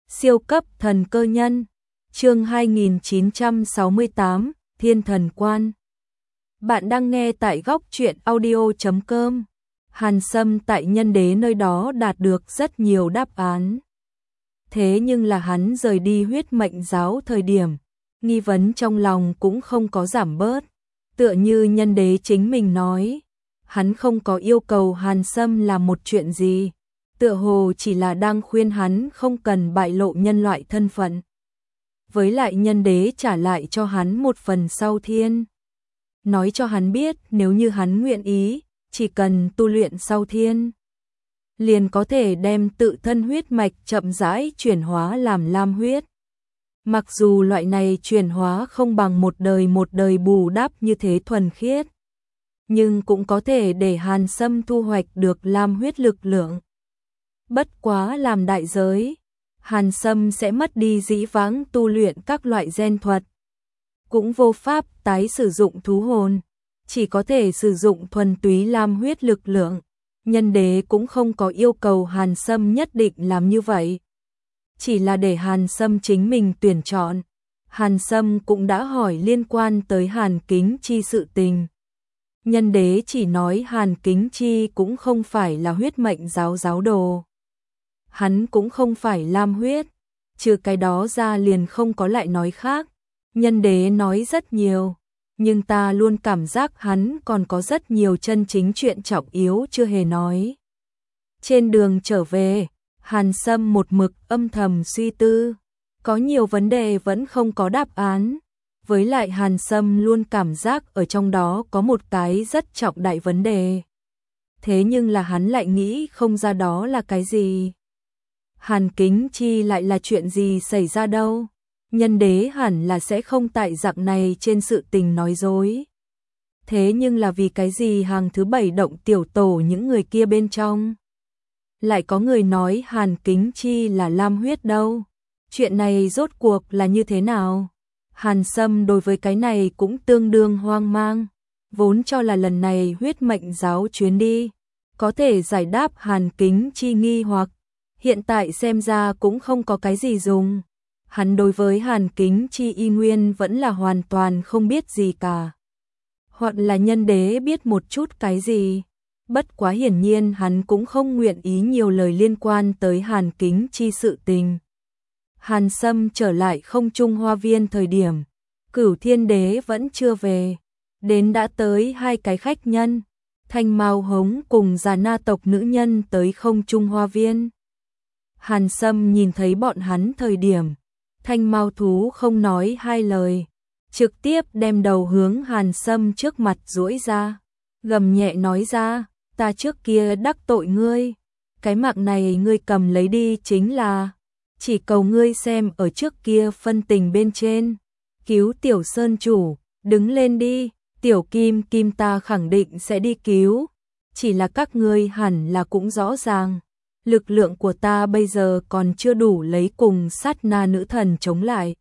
Siêu cấp thần cơ nhân, chương 2968, Thiên thần quan. Bạn đang nghe tại góc truyện audio.com. Hàn Sâm tại Nhân Đế nơi đó đạt được rất nhiều đáp án. Thế nhưng là hắn rời đi Huyết Mệnh giáo thời điểm, nghi vấn trong lòng cũng không có giảm bớt. Tựa như Nhân Đế chính mình nói, hắn không có yêu cầu Hàn Sâm làm một chuyện gì. Tựa hồ chỉ là đang khuyên hắn không cần bại lộ nhân loại thân phận. Với lại Nhân Đế trả lại cho hắn một phần sau thiên. Nói cho hắn biết nếu như hắn nguyện ý, chỉ cần tu luyện sau thiên, liền có thể đem tự thân huyết mạch chậm rãi chuyển hóa làm lam huyết. Mặc dù loại này chuyển hóa không bằng một đời bù đắp như thế thuần khiết, nhưng cũng có thể để Hàn Sâm thu hoạch được lam huyết lực lượng. Bất quá làm đại giới, Hàn Sâm sẽ mất đi dĩ vãng tu luyện các loại gen thuật, cũng vô pháp tái sử dụng thú hồn, chỉ có thể sử dụng thuần túy lam huyết lực lượng. Nhân Đế cũng không có yêu cầu Hàn Sâm nhất định làm như vậy, chỉ là để Hàn Sâm chính mình tuyển chọn. Hàn Sâm cũng đã hỏi liên quan tới Hàn Kính Chi sự tình. Nhân Đế chỉ nói Hàn Kính Chi cũng không phải là huyết mệnh giáo giáo đồ, hắn cũng không phải lam huyết, trừ cái đó ra liền không có lại nói khác. Nhân Đế nói rất nhiều, nhưng ta luôn cảm giác hắn còn có rất nhiều chân chính chuyện trọng yếu chưa hề nói. Trên đường trở về, Hàn Sâm một mực âm thầm suy tư, có nhiều vấn đề vẫn không có đáp án. Với lại Hàn Sâm luôn cảm giác ở trong đó có một cái rất trọng đại vấn đề. Thế nhưng là hắn lại nghĩ không ra đó là cái gì. Hàn Kính Chi lại là chuyện gì xảy ra đâu? Nhân Đế hẳn là sẽ không tại dạng này trên sự tình nói dối. Thế nhưng là vì cái gì hàng thứ 7 động tiểu tổ những người kia bên trong lại có người nói Hàn Kính Chi là lam huyết đâu? Chuyện này rốt cuộc là như thế nào? Hàn Sâm đối với cái này cũng tương đương hoang mang, vốn cho là lần này huyết mệnh giáo chuyến đi có thể giải đáp Hàn Kính Chi nghi hoặc, hiện tại xem ra cũng không có cái gì dùng. Hắn đối với Hàn Kính Chi y nguyên vẫn là hoàn toàn không biết gì cả. Hoặc là Nhân Đế biết một chút cái gì. Bất quá hiển nhiên hắn cũng không nguyện ý nhiều lời liên quan tới Hàn Kính Chi sự tình. Hàn Sâm trở lại Không Trung Hoa Viên thời điểm, Cửu Thiên Đế vẫn chưa về. Đến đã tới hai cái khách nhân, Thanh Mao Hống cùng Già Na tộc nữ nhân tới Không Trung Hoa Viên. Hàn Sâm nhìn thấy bọn hắn thời điểm, Thanh Mao thú không nói hai lời, trực tiếp đem đầu hướng Hàn Sâm trước mặt duỗi ra, gầm nhẹ nói ra, ta trước kia đắc tội ngươi, cái mạng này ngươi cầm lấy đi chính là, chỉ cầu ngươi xem ở trước kia phân tình bên trên, cứu tiểu sơn chủ, đứng lên đi, tiểu kim kim ta khẳng định sẽ đi cứu, chỉ là các ngươi hẳn là cũng rõ ràng. Lực lượng của ta bây giờ còn chưa đủ lấy cùng sát na nữ thần chống lại.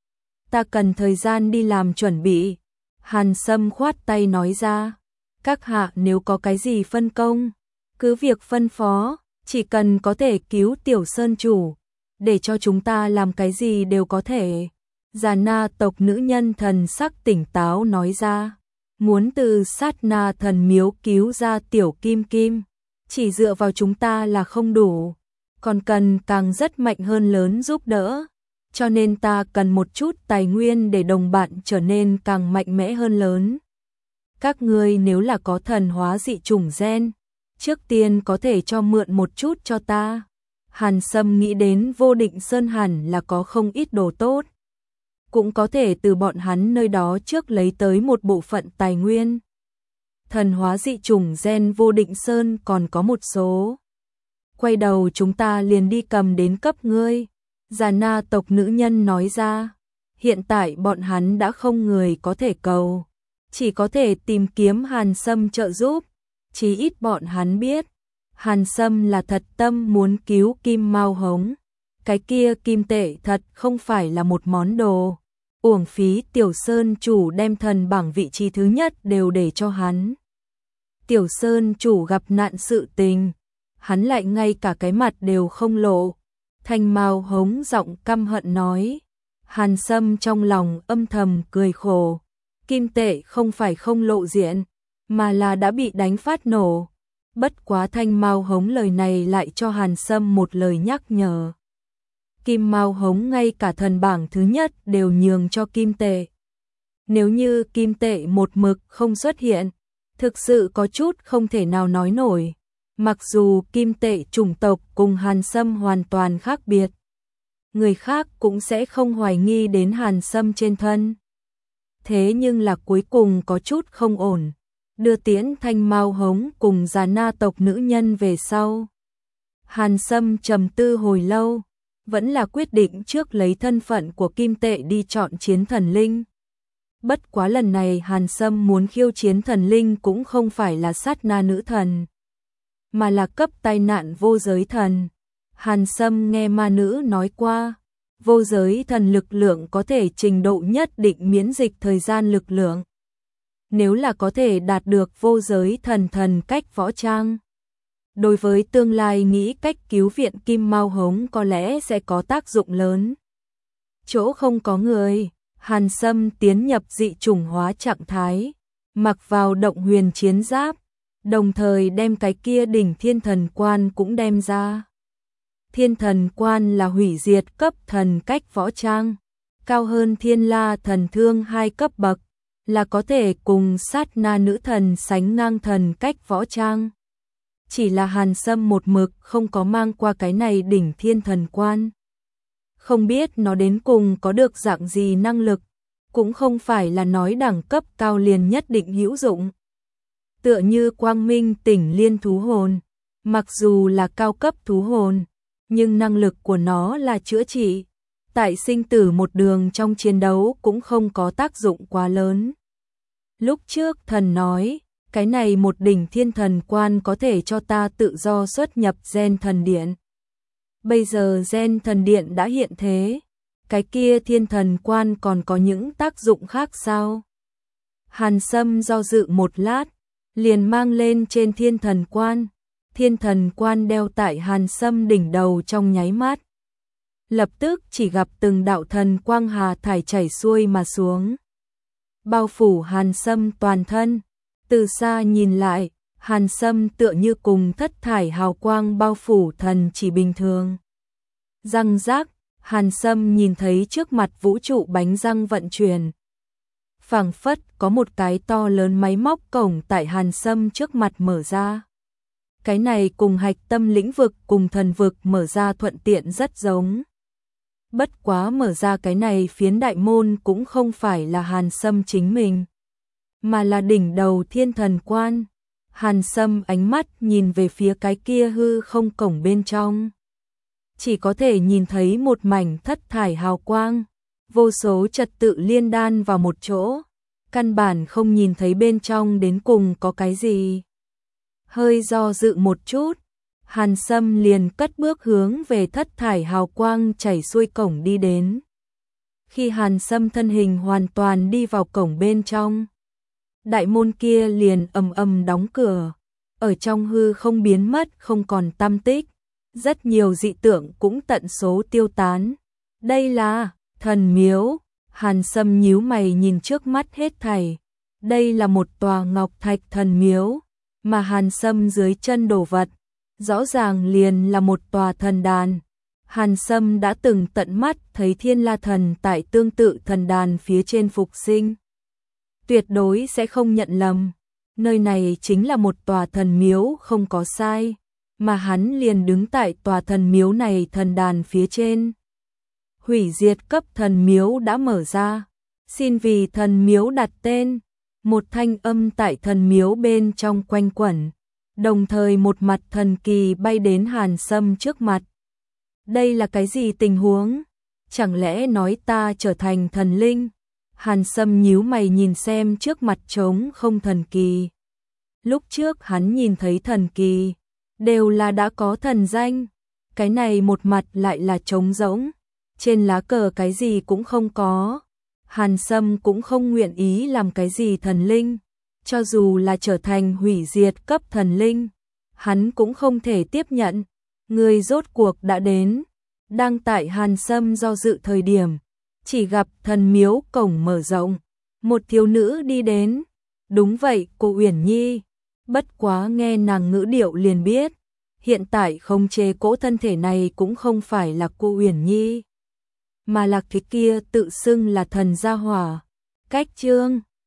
Ta cần thời gian đi làm chuẩn bị. Hàn Sâm khoát tay nói ra. Các hạ nếu có cái gì phân công, cứ việc phân phó, chỉ cần có thể cứu tiểu sơn chủ, để cho chúng ta làm cái gì đều có thể. Già Na tộc nữ nhân thần sắc tỉnh táo nói ra. Muốn từ sát na thần miếu cứu ra tiểu kim kim, chỉ dựa vào chúng ta là không đủ, còn cần càng rất mạnh hơn lớn giúp đỡ, cho nên ta cần một chút tài nguyên để đồng bạn trở nên càng mạnh mẽ hơn lớn. Các ngươi nếu là có thần hóa dị chủng gen, trước tiên có thể cho mượn một chút cho ta. Hàn Sâm nghĩ đến Vô Định Sơn hẳn là có không ít đồ tốt, cũng có thể từ bọn hắn nơi đó trước lấy tới một bộ phận tài nguyên. Thần hóa dị chủng gen Vô Định Sơn còn có một số. Quay đầu chúng ta liền đi cầm đến cấp ngươi. Già Na tộc nữ nhân nói ra. Hiện tại bọn hắn đã không người có thể cầu, chỉ có thể tìm kiếm Hàn Sâm trợ giúp. Chí ít bọn hắn biết, Hàn Sâm là thật tâm muốn cứu Kim Mao Hống. Cái kia kim tệ thật không phải là một món đồ. Uổng phí tiểu sơn chủ đem thần bảng vị trí thứ nhất đều để cho hắn. Tiểu sơn chủ gặp nạn sự tình, hắn lại ngay cả cái mặt đều không lộ, Thanh Mao Hống giọng căm hận nói. Hàn Sâm trong lòng âm thầm cười khổ. Kim tệ không phải không lộ diện, mà là đã bị đánh phát nổ. Bất quá Thanh Mao Hống lời này lại cho Hàn Sâm một lời nhắc nhở. Kim Mao Hống ngay cả thần bảng thứ nhất đều nhường cho kim tệ. Nếu như kim tệ một mực không xuất hiện, thực sự có chút không thể nào nói nổi. Mặc dù kim tệ chủng tộc cùng Hàn Sâm hoàn toàn khác biệt, người khác cũng sẽ không hoài nghi đến Hàn Sâm trên thân. Thế nhưng là cuối cùng có chút không ổn. Đưa tiễn Thanh Mao Hống cùng Già Na tộc nữ nhân về sau. Hàn Sâm trầm tư hồi lâu, vẫn là quyết định trước lấy thân phận của kim tệ đi chọn chiến thần linh. Bất quá lần này Hàn Sâm muốn khiêu chiến thần linh cũng không phải là sát na nữ thần, mà là cấp tai nạn vô giới thần. Hàn Sâm nghe ma nữ nói qua, vô giới thần lực lượng có thể trình độ nhất định miễn dịch thời gian lực lượng. Nếu là có thể đạt được vô giới thần thần cách võ trang, đối với tương lai nghĩ cách cứu viện Kim Mao Hống có lẽ sẽ có tác dụng lớn. Chỗ không có người, Hàn Sâm tiến nhập dị chủng hóa trạng thái, mặc vào động huyền chiến giáp, đồng thời đem cái kia đỉnh thiên thần quan cũng đem ra. Thiên thần quan là hủy diệt cấp thần cách võ trang, cao hơn thiên la thần thương 2 cấp bậc, là có thể cùng sát na nữ thần sánh ngang thần cách võ trang. Chỉ là Hàn Sâm một mực không có mang qua cái này đỉnh thiên thần quan. Không biết nó đến cùng có được dạng gì năng lực, cũng không phải là nói đẳng cấp cao liền nhất định hữu dụng. Tựa như Quang Minh Tỉnh Liên thú hồn, mặc dù là cao cấp thú hồn, nhưng năng lực của nó là chữa trị. Tại sinh tử một đường trong chiến đấu cũng không có tác dụng quá lớn. Lúc trước thần nói, cái này một đỉnh thiên thần quan có thể cho ta tự do xuất nhập gen thần điện. Bây giờ gen thần điện đã hiện thế, cái kia thiên thần quan còn có những tác dụng khác sao? Hàn Sâm do dự một lát, liền mang lên trên thiên thần quan. Thiên thần quan đeo tại Hàn Sâm đỉnh đầu trong nháy mắt. Lập tức chỉ gặp từng đạo thần quang hà thải chảy xuôi mà xuống, bao phủ Hàn Sâm toàn thân. Từ xa nhìn lại, Hàn Sâm tựa như cùng thất thải hào quang bao phủ thần chỉ bình thường. Răng rác, Hàn Sâm nhìn thấy trước mặt vũ trụ bánh răng vận chuyển. Phảng phất có một cái to lớn máy móc cổng tại Hàn Sâm trước mặt mở ra. Cái này cùng hạch tâm lĩnh vực cùng thần vực mở ra thuận tiện rất giống. Bất quá mở ra cái này phiến đại môn cũng không phải là Hàn Sâm chính mình, mà là đỉnh đầu thiên thần quan. Hàn Sâm ánh mắt nhìn về phía cái kia hư không cổng bên trong. Chỉ có thể nhìn thấy một mảnh thất thải hào quang, vô số trật tự liên đan vào một chỗ, căn bản không nhìn thấy bên trong đến cùng có cái gì. Hơi do dự một chút, Hàn Sâm liền cất bước hướng về thất thải hào quang chảy xuôi cổng đi đến. Khi Hàn Sâm thân hình hoàn toàn đi vào cổng bên trong, đại môn kia liền ầm ầm đóng cửa, ở trong hư không biến mất không còn tăm tích, rất nhiều dị tượng cũng tận số tiêu tán. Đây là thần miếu. Hàn Sâm nhíu mày nhìn trước mắt hết thảy. Đây là một tòa ngọc thạch thần miếu, mà Hàn Sâm dưới chân đồ vật rõ ràng liền là một tòa thần đàn. Hàn Sâm đã từng tận mắt thấy Thiên La thần tại tương tự thần đàn phía trên phục sinh. Tuyệt đối sẽ không nhận lầm, nơi này chính là một tòa thần miếu không có sai, mà hắn liền đứng tại tòa thần miếu này thần đàn phía trên. Hủy diệt cấp thần miếu đã mở ra, xin vì thần miếu đặt tên. Một thanh âm tại thần miếu bên trong quanh quẩn, đồng thời một mặt thần kỳ bay đến Hàn Sâm trước mặt. Đây là cái gì tình huống? Chẳng lẽ nói ta trở thành thần linh? Hàn Sâm nhíu mày nhìn xem trước mặt trống không thần kỳ. Lúc trước hắn nhìn thấy thần kỳ, đều là đã có thần danh. Cái này một mặt lại là trống rỗng, trên lá cờ cái gì cũng không có. Hàn Sâm cũng không nguyện ý làm cái gì thần linh, cho dù là trở thành hủy diệt cấp thần linh, hắn cũng không thể tiếp nhận. Người rốt cuộc đã đến, Đang tại Hàn Sâm do dự thời điểm, chỉ gặp thần miếu cổng mở rộng, một thiếu nữ đi đến. Đúng vậy, cô Uyển Nhi. Bất quá nghe nàng ngữ điệu liền biết, hiện tại không chế cỗ thân thể này cũng không phải là cô Uyển Nhi, mà là cái kia tự xưng là thần gia hỏa. Cách chương